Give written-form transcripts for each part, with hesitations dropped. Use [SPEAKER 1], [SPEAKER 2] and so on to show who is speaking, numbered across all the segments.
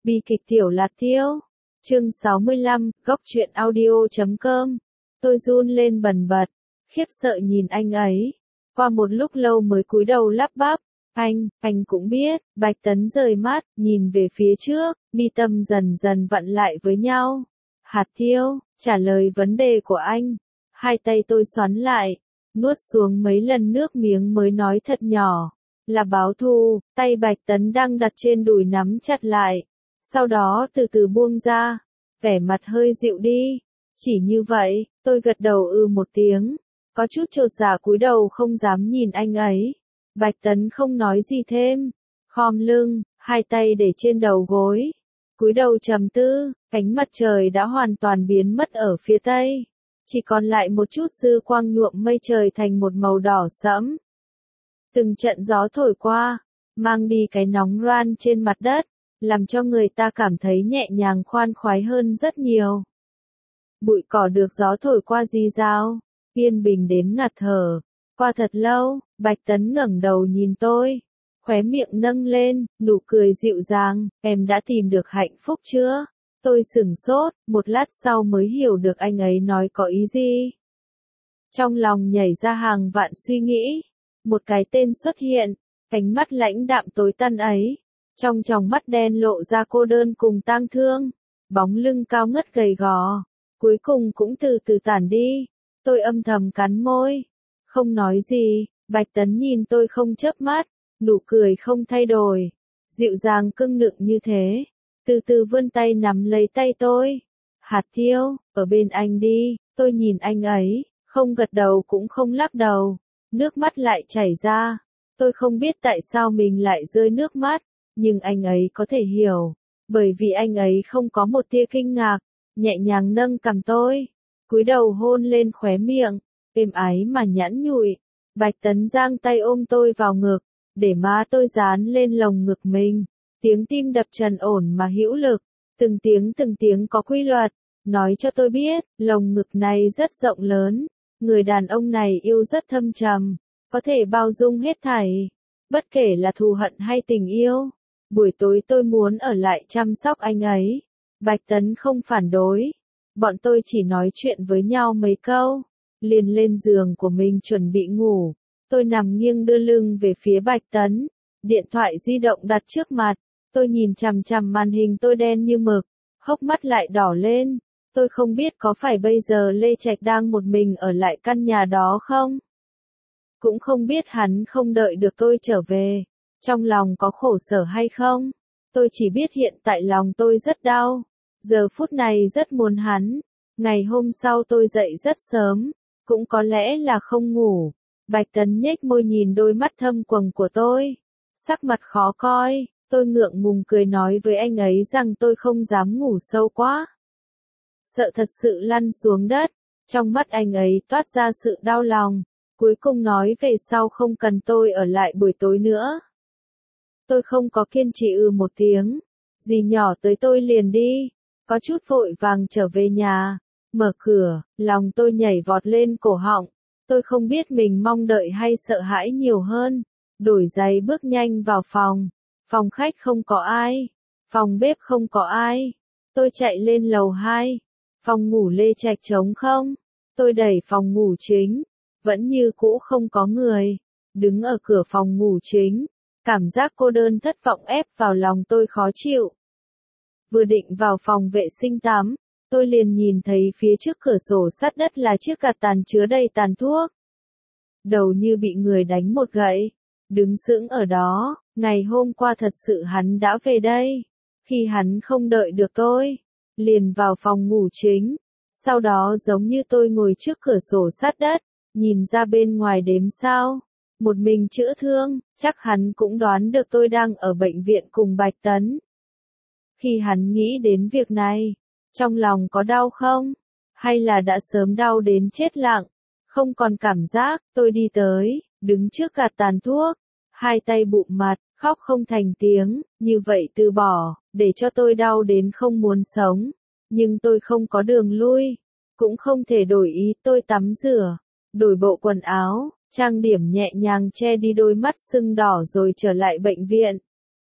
[SPEAKER 1] Bi kịch Tiểu Lạt Tiêu. Chương 65, góc truyện audio.com. Tôi run lên bần bật, khiếp sợ nhìn anh ấy. Qua một lúc lâu mới cúi đầu lắp bắp. Anh cũng biết. Bạch Tấn rời mắt, nhìn về phía trước, mi tâm dần dần vặn lại với nhau. Hạt Tiêu, trả lời vấn đề của anh. Hai tay tôi xoắn lại, nuốt xuống mấy lần nước miếng mới nói thật nhỏ. Là báo thù. Tay Bạch Tấn đang đặt trên đùi nắm chặt lại. Sau đó từ từ buông ra, vẻ mặt hơi dịu đi. Chỉ như vậy, tôi gật đầu một tiếng, có chút chột dạ cúi đầu không dám nhìn anh ấy. Bạch Tấn không nói gì thêm, khom lưng, hai tay để trên đầu gối, cúi đầu trầm tư. Ánh mặt trời đã hoàn toàn biến mất ở phía tây, chỉ còn lại một chút dư quang nhuộm mây trời thành một màu đỏ sẫm. Từng trận gió thổi qua, mang đi cái nóng ran trên mặt đất, làm cho người ta cảm thấy nhẹ nhàng khoan khoái hơn rất nhiều. Bụi cỏ được gió thổi qua rì rào, yên bình đến ngạt thở. Qua thật lâu, Bạch Tấn ngẩng đầu nhìn tôi, khóe miệng nâng lên, nụ cười dịu dàng. Em đã tìm được hạnh phúc chưa? Tôi sửng sốt, một lát sau mới hiểu được anh ấy nói có ý gì. Trong lòng nhảy ra hàng vạn suy nghĩ, một cái tên xuất hiện, ánh mắt lãnh đạm tối tăm ấy. Trong tròng mắt đen lộ ra cô đơn cùng tang thương, bóng lưng cao ngất gầy gò, cuối cùng cũng từ từ tản đi. Tôi âm thầm cắn môi, không nói gì. Bạch Tấn nhìn tôi không chớp mắt, nụ cười không thay đổi, dịu dàng cưng nựng như thế, từ từ vươn tay nắm lấy tay tôi. Hạt Tiêu, ở bên anh đi. Tôi nhìn anh ấy, không gật đầu cũng không lắc đầu, nước mắt lại chảy ra. Tôi không biết tại sao mình lại rơi nước mắt. Nhưng anh ấy có thể hiểu, bởi vì anh ấy không có một tia kinh ngạc, nhẹ nhàng nâng cằm tôi, cúi đầu hôn lên khóe miệng, êm ái mà nhẵn nhụi. Bạch Tấn giang tay ôm tôi vào ngực, để má tôi dán lên lồng ngực mình, tiếng tim đập trầm ổn mà hữu lực, từng tiếng có quy luật, nói cho tôi biết, lồng ngực này rất rộng lớn, người đàn ông này yêu rất thâm trầm, có thể bao dung hết thảy, bất kể là thù hận hay tình yêu. Buổi tối tôi muốn ở lại chăm sóc anh ấy. Bạch Tấn không phản đối. Bọn tôi chỉ nói chuyện với nhau mấy câu, liền lên giường của mình chuẩn bị ngủ. Tôi nằm nghiêng đưa lưng về phía Bạch Tấn, điện thoại di động đặt trước mặt. Tôi nhìn chằm chằm màn hình tôi đen như mực, hốc mắt lại đỏ lên. Tôi không biết có phải bây giờ Lê Trạch đang một mình ở lại căn nhà đó không? Cũng không biết hắn không đợi được tôi trở về, trong lòng có khổ sở hay không? Tôi chỉ biết hiện tại lòng tôi rất đau, giờ phút này rất muốn hắn. Ngày hôm sau tôi dậy rất sớm, cũng có lẽ là không ngủ. Bạch Tấn nhếch môi nhìn đôi mắt thâm quầng của tôi, sắc mặt khó coi. Tôi ngượng ngùng cười nói với anh ấy rằng tôi không dám ngủ sâu quá, sợ thật sự lăn xuống đất. Trong mắt anh ấy toát ra sự đau lòng, cuối cùng nói về sau không cần tôi ở lại buổi tối nữa. Tôi không có kiên trì một tiếng, dì nhỏ tới tôi liền đi, có chút vội vàng trở về nhà, mở cửa, lòng tôi nhảy vọt lên cổ họng, tôi không biết mình mong đợi hay sợ hãi nhiều hơn. Đổi giày bước nhanh vào phòng khách không có ai, phòng bếp không có ai, tôi chạy lên lầu 2, phòng ngủ Lê Trạch trống không, tôi đẩy phòng ngủ chính, vẫn như cũ không có người, đứng ở cửa phòng ngủ chính. Cảm giác cô đơn thất vọng ép vào lòng tôi khó chịu. Vừa định vào phòng vệ sinh tắm, tôi liền nhìn thấy phía trước cửa sổ sát đất là chiếc gạt tàn chứa đầy tàn thuốc. Đầu như bị người đánh một gậy, đứng sững ở đó. Ngày hôm qua thật sự hắn đã về đây. Khi hắn không đợi được tôi, liền vào phòng ngủ chính. Sau đó giống như tôi ngồi trước cửa sổ sát đất, nhìn ra bên ngoài đếm sao. Một mình chữa thương, chắc hắn cũng đoán được tôi đang ở bệnh viện cùng Bạch Tấn. Khi hắn nghĩ đến việc này, trong lòng có đau không? Hay là đã sớm đau đến chết lặng, không còn cảm giác? Tôi đi tới, đứng trước gạt tàn thuốc, hai tay bụm mặt, khóc không thành tiếng, như vậy từ bỏ, để cho tôi đau đến không muốn sống. Nhưng tôi không có đường lui, cũng không thể đổi ý. Tôi tắm rửa, đổi bộ quần áo, trang điểm nhẹ nhàng che đi đôi mắt sưng đỏ rồi trở lại bệnh viện.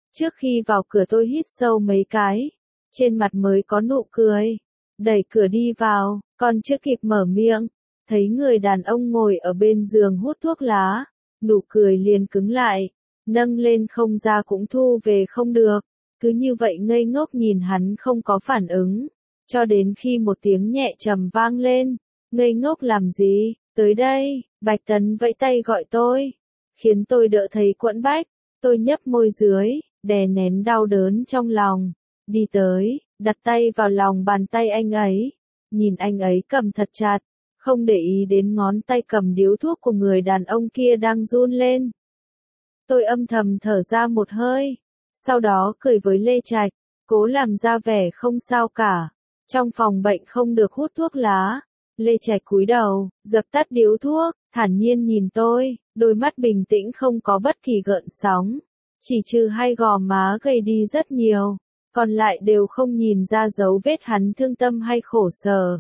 [SPEAKER 1] Trước khi vào cửa tôi hít sâu mấy cái, trên mặt mới có nụ cười. Đẩy cửa đi vào, còn chưa kịp mở miệng, thấy người đàn ông ngồi ở bên giường hút thuốc lá, nụ cười liền cứng lại, nâng lên không ra cũng thu về không được, cứ như vậy ngây ngốc nhìn hắn không có phản ứng, cho đến khi một tiếng nhẹ trầm vang lên, ngây ngốc làm gì, tới đây, Bạch Tấn vẫy tay gọi tôi, khiến tôi đỡ thấy quẫn bách, tôi nhấp môi dưới, đè nén đau đớn trong lòng, đi tới, đặt tay vào lòng bàn tay anh ấy, nhìn anh ấy cầm thật chặt, không để ý đến ngón tay cầm điếu thuốc của người đàn ông kia đang run lên. Tôi âm thầm thở ra một hơi, sau đó cười với Lê Trạch, cố làm ra vẻ không sao cả, trong phòng bệnh không được hút thuốc lá. Lê Trạch cúi đầu, dập tắt điếu thuốc, thản nhiên nhìn tôi, đôi mắt bình tĩnh không có bất kỳ gợn sóng, chỉ trừ hai gò má gầy đi rất nhiều, còn lại đều không nhìn ra dấu vết hắn thương tâm hay khổ sở.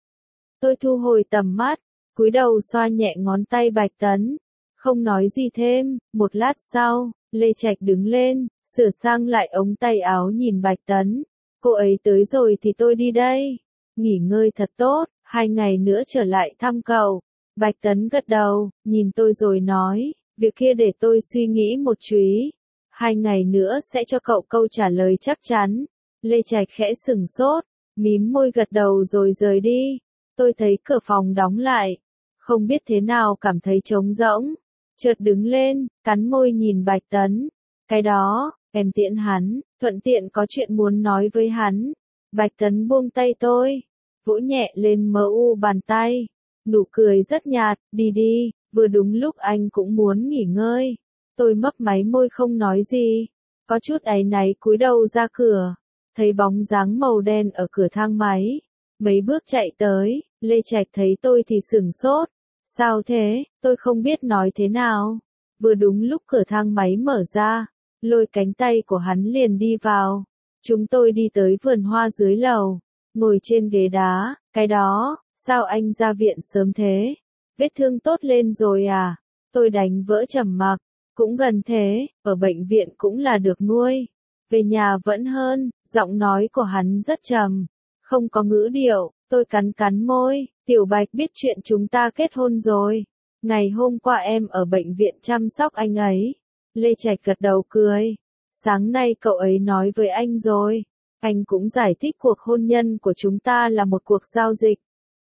[SPEAKER 1] Tôi thu hồi tầm mắt, cúi đầu xoa nhẹ ngón tay Bạch Tấn, không nói gì thêm, một lát sau, Lê Trạch đứng lên, sửa sang lại ống tay áo nhìn Bạch Tấn, cô ấy tới rồi thì tôi đi đây, nghỉ ngơi thật tốt, 2 ngày nữa trở lại thăm cậu. Bạch Tấn gật đầu, nhìn tôi rồi nói, việc kia để tôi suy nghĩ một chút, 2 ngày nữa sẽ cho cậu câu trả lời chắc chắn. Lê Trạch khẽ sừng sốt, mím môi gật đầu rồi rời đi. Tôi thấy cửa phòng đóng lại, không biết thế nào cảm thấy trống rỗng, chợt đứng lên, cắn môi nhìn Bạch Tấn, cái đó, em tiễn hắn, thuận tiện có chuyện muốn nói với hắn. Bạch Tấn buông tay tôi, vỗ nhẹ lên mu bàn tay, nụ cười rất nhạt, đi đi, vừa đúng lúc anh cũng muốn nghỉ ngơi. Tôi mấp máy môi không nói gì, có chút áy náy cúi đầu ra cửa, thấy bóng dáng màu đen ở cửa thang máy, mấy bước chạy tới, Lê Trạch thấy tôi thì sửng sốt, sao thế, tôi không biết nói thế nào, vừa đúng lúc cửa thang máy mở ra, lôi cánh tay của hắn liền đi vào, chúng tôi đi tới vườn hoa dưới lầu, ngồi trên ghế đá, cái đó, sao anh ra viện sớm thế, vết thương tốt lên rồi à, tôi đánh vỡ trầm mặc. Cũng gần thế, ở bệnh viện cũng là được nuôi. Về nhà vẫn hơn, giọng nói của hắn rất trầm, không có ngữ điệu, tôi cắn cắn môi, Tiểu Bạch biết chuyện chúng ta kết hôn rồi. Ngày hôm qua em ở bệnh viện chăm sóc anh ấy. Lê Trạch gật đầu cười. Sáng nay cậu ấy nói với anh rồi. Anh cũng giải thích cuộc hôn nhân của chúng ta là một cuộc giao dịch.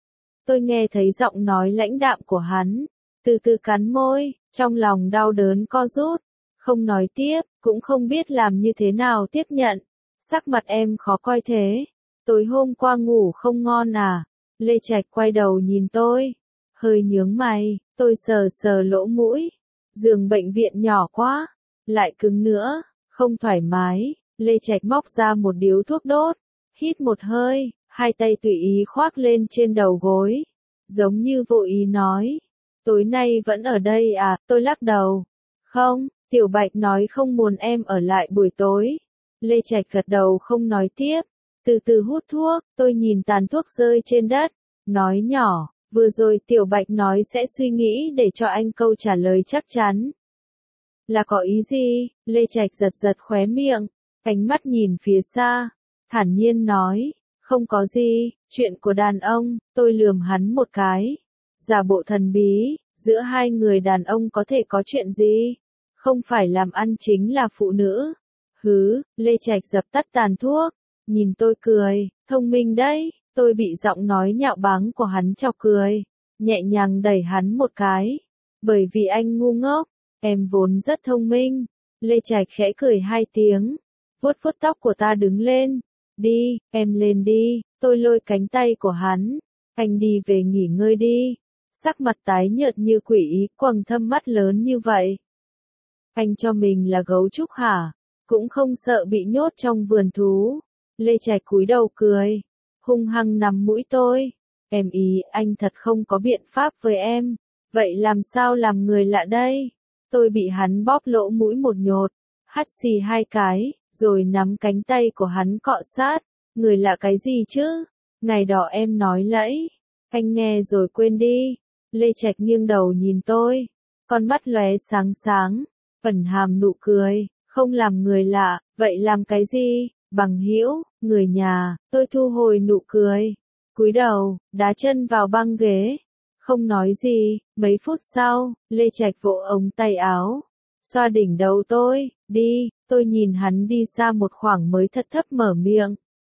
[SPEAKER 1] Tôi nghe thấy giọng nói lãnh đạm của hắn, từ từ cắn môi. Trong lòng đau đớn co rút, không nói tiếp, cũng không biết làm như thế nào tiếp nhận. Sắc mặt em khó coi thế. Tối hôm qua ngủ không ngon à? Lê Trạch quay đầu nhìn tôi, hơi nhướng mày, tôi sờ sờ lỗ mũi. Giường bệnh viện nhỏ quá, lại cứng nữa, không thoải mái. Lê Trạch móc ra một điếu thuốc đốt, hít một hơi, hai tay tùy ý khoác lên trên đầu gối, giống như vô ý nói. Tối nay vẫn ở đây à, tôi lắc đầu. Không, Tiểu Bạch nói không muốn em ở lại buổi tối. Lê Trạch gật đầu không nói tiếp, từ từ hút thuốc, tôi nhìn tàn thuốc rơi trên đất, nói nhỏ, vừa rồi Tiểu Bạch nói sẽ suy nghĩ để cho anh câu trả lời chắc chắn. Là có ý gì? Lê Trạch giật giật khóe miệng, ánh mắt nhìn phía xa, thản nhiên nói, không có gì, chuyện của đàn ông, tôi lườm hắn một cái. Giả bộ thần bí, giữa hai người đàn ông có thể có chuyện gì? Không phải làm ăn chính là phụ nữ. Hứ, Lê Trạch dập tắt tàn thuốc, nhìn tôi cười, thông minh đấy, tôi bị giọng nói nhạo báng của hắn chọc cười, nhẹ nhàng đẩy hắn một cái. Bởi vì anh ngu ngốc, em vốn rất thông minh. Lê Trạch khẽ cười 2 tiếng, vuốt vuốt tóc của ta đứng lên. Đi, em lên đi, tôi lôi cánh tay của hắn. Anh đi về nghỉ ngơi đi. Sắc mặt tái nhợt như quỷ ý, quầng thâm mắt lớn như vậy. Anh cho mình là gấu trúc hả? Cũng không sợ bị nhốt trong vườn thú. Lê Trạch cúi đầu cười, hung hăng nắm mũi tôi. Em ý, anh thật không có biện pháp với em. Vậy làm sao làm người lạ đây? Tôi bị hắn bóp lỗ mũi một nhột, hắt xì 2 cái, rồi nắm cánh tay của hắn cọ sát. Người lạ cái gì chứ? Ngày đó em nói lẫy. Anh nghe rồi quên đi. Lê Trạch nghiêng đầu nhìn tôi, con mắt lóe sáng sáng, ẩn hàm nụ cười, Không làm người lạ, vậy làm cái gì? Bằng hữu, người nhà, tôi thu hồi nụ cười. Cúi đầu, đá chân vào băng ghế. Không nói gì, mấy phút sau, Lê Trạch vỗ ống tay áo. Xoa đỉnh đầu tôi, đi, tôi nhìn hắn đi xa một khoảng mới thật thấp mở miệng.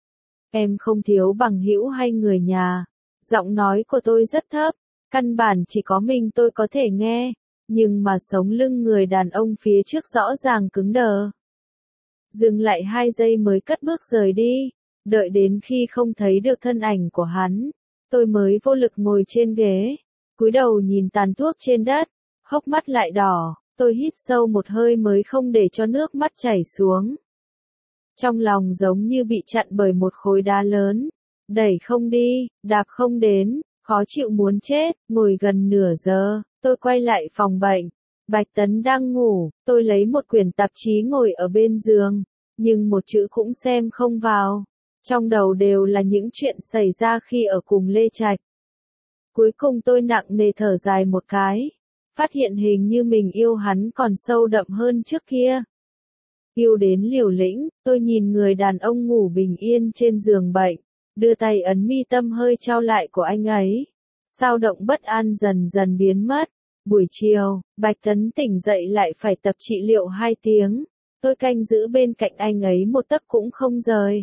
[SPEAKER 1] Em không thiếu bằng hữu hay người nhà. Giọng nói của tôi rất thấp, căn bản chỉ có mình tôi có thể nghe, nhưng mà sống lưng người đàn ông phía trước rõ ràng cứng đờ. Dừng lại 2 giây mới cất bước rời đi, đợi đến khi không thấy được thân ảnh của hắn, tôi mới vô lực ngồi trên ghế, cúi đầu nhìn tàn thuốc trên đất, hốc mắt lại đỏ, tôi hít sâu một hơi mới không để cho nước mắt chảy xuống. Trong lòng giống như bị chặn bởi một khối đá lớn, đẩy không đi, đạp không đến, khó chịu muốn chết, ngồi gần nửa giờ, tôi quay lại phòng bệnh. Bạch Tấn đang ngủ, tôi lấy một quyển tạp chí ngồi ở bên giường, nhưng một chữ cũng xem không vào. Trong đầu đều là những chuyện xảy ra khi ở cùng Lê Trạch. Cuối cùng tôi nặng nề thở dài một cái, phát hiện hình như mình yêu hắn còn sâu đậm hơn trước kia. Yêu đến liều lĩnh, tôi nhìn người đàn ông ngủ bình yên trên giường bệnh, đưa tay ấn mi tâm hơi trao lại của anh ấy. Sao động bất an dần dần biến mất. Buổi chiều, Bạch Tấn tỉnh dậy lại phải tập trị liệu 2 tiếng. Tôi canh giữ bên cạnh anh ấy một tấc cũng không rời.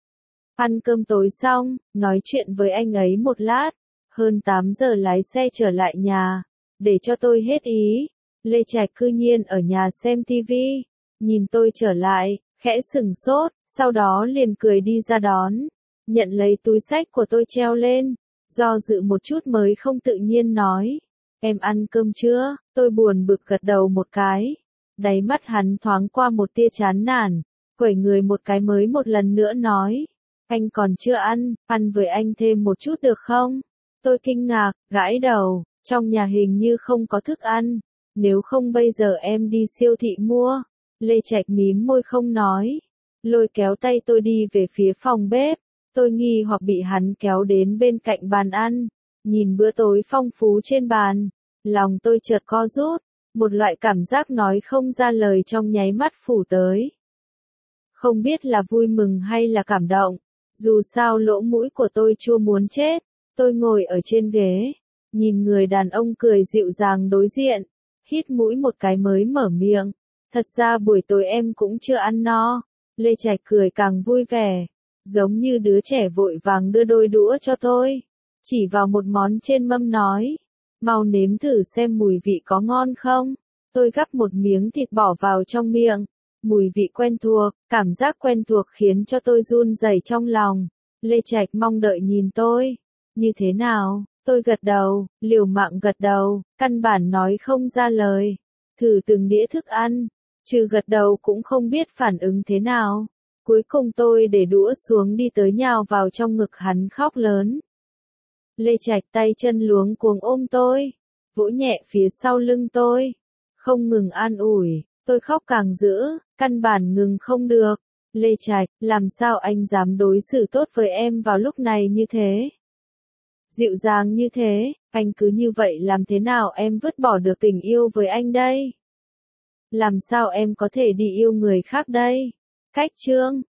[SPEAKER 1] Ăn cơm tối xong, nói chuyện với anh ấy một lát. Hơn 8 giờ lái xe trở lại nhà. Để cho tôi hết ý, Lê Trạch cư nhiên ở nhà xem tivi. Nhìn tôi trở lại, khẽ sừng sốt, sau đó liền cười đi ra đón. Nhận lấy túi xách của tôi treo lên. Do dự một chút mới không tự nhiên nói. Em ăn cơm chưa? Tôi buồn bực gật đầu một cái. Đáy mắt hắn thoáng qua một tia chán nản. Quẩy người một cái mới một lần nữa nói. Anh còn chưa ăn với anh thêm một chút được không? Tôi kinh ngạc, gãi đầu, trong nhà hình như không có thức ăn. Nếu không bây giờ em đi siêu thị mua. Lê Trạch mím môi không nói. Lôi kéo tay tôi đi về phía phòng bếp. Tôi nghi hoặc bị hắn kéo đến bên cạnh bàn ăn. Nhìn bữa tối phong phú trên bàn, lòng tôi chợt co rút, một loại cảm giác nói không ra lời trong nháy mắt phủ tới. Không biết là vui mừng hay là cảm động, dù sao lỗ mũi của tôi chua muốn chết. Tôi ngồi ở trên ghế, nhìn người đàn ông cười dịu dàng đối diện, hít mũi một cái mới mở miệng. Thật ra buổi tối em cũng chưa ăn no. Lê Trạch cười càng vui vẻ, giống như đứa trẻ vội vàng đưa đôi đũa cho tôi. Chỉ vào một món trên mâm nói, mau nếm thử xem mùi vị có ngon không. Tôi gắp một miếng thịt bỏ vào trong miệng, mùi vị quen thuộc, cảm giác quen thuộc khiến cho tôi run rẩy trong lòng. Lê Trạch mong đợi nhìn tôi, như thế nào? Tôi gật đầu, liều mạng gật đầu, căn bản nói không ra lời. Thử từng đĩa thức ăn, trừ gật đầu cũng không biết phản ứng thế nào. Cuối cùng tôi để đũa xuống đi tới nhào vào trong ngực hắn khóc lớn. Lê Trạch tay chân luống cuống ôm tôi, vỗ nhẹ phía sau lưng tôi, không ngừng an ủi, tôi khóc càng dữ, căn bản ngừng không được. Lê Trạch, làm sao anh dám đối xử tốt với em vào lúc này như thế? Dịu dàng như thế, anh cứ như vậy làm thế nào em vứt bỏ được tình yêu với anh đây? Làm sao em có thể đi yêu người khác đây? Cách chương